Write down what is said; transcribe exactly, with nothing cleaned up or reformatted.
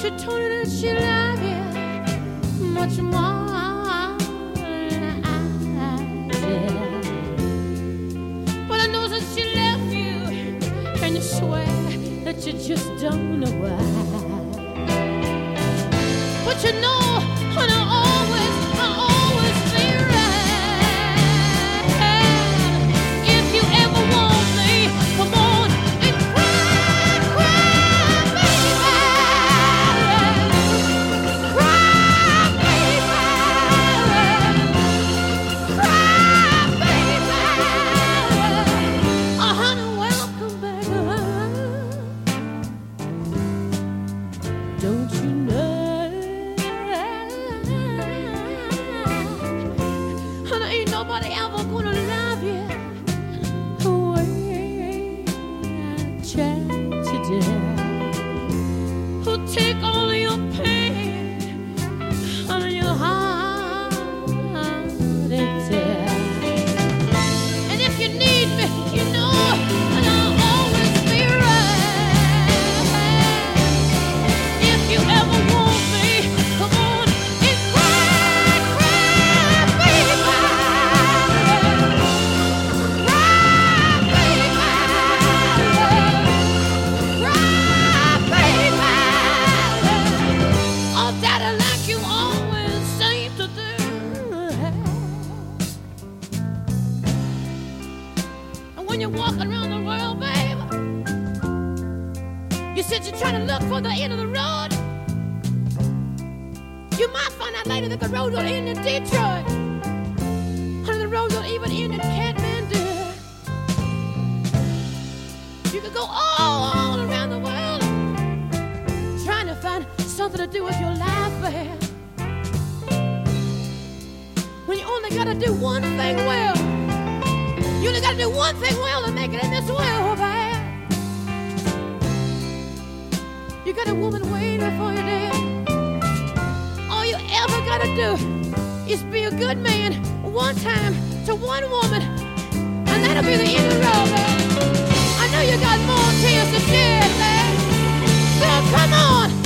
she told me that she loved you much more than I did. But I know that she left you, and you swear that you just don't know why. But you know, and I always, I always be right. If you ever want me, come on and cry, cry, baby. Cry, baby. Cry, baby. Oh, honey, welcome back. Don't you know? Nobody ever gonna love you the way I tried to do. Who'll take all of your pain out of your heart and tear. And if you need me, you know, and I'll always be right. If you ever want me, come on and cry, cry, baby. When you're walking around the world, baby, you said you're trying to look for the end of the road. You might find out later that the road don't end in Detroit, or the road don't even end in Kathmandu. You could go all, all around the world trying to find something to do with your life, babe. When you only gotta do one thing well. You only gotta do one thing well to make it in this world, babe. You got a woman waiting for you there. All you ever gotta do is be a good man one time to one woman, and that'll be the end of the road, babe. I know you got more tears to shed, babe. So come on.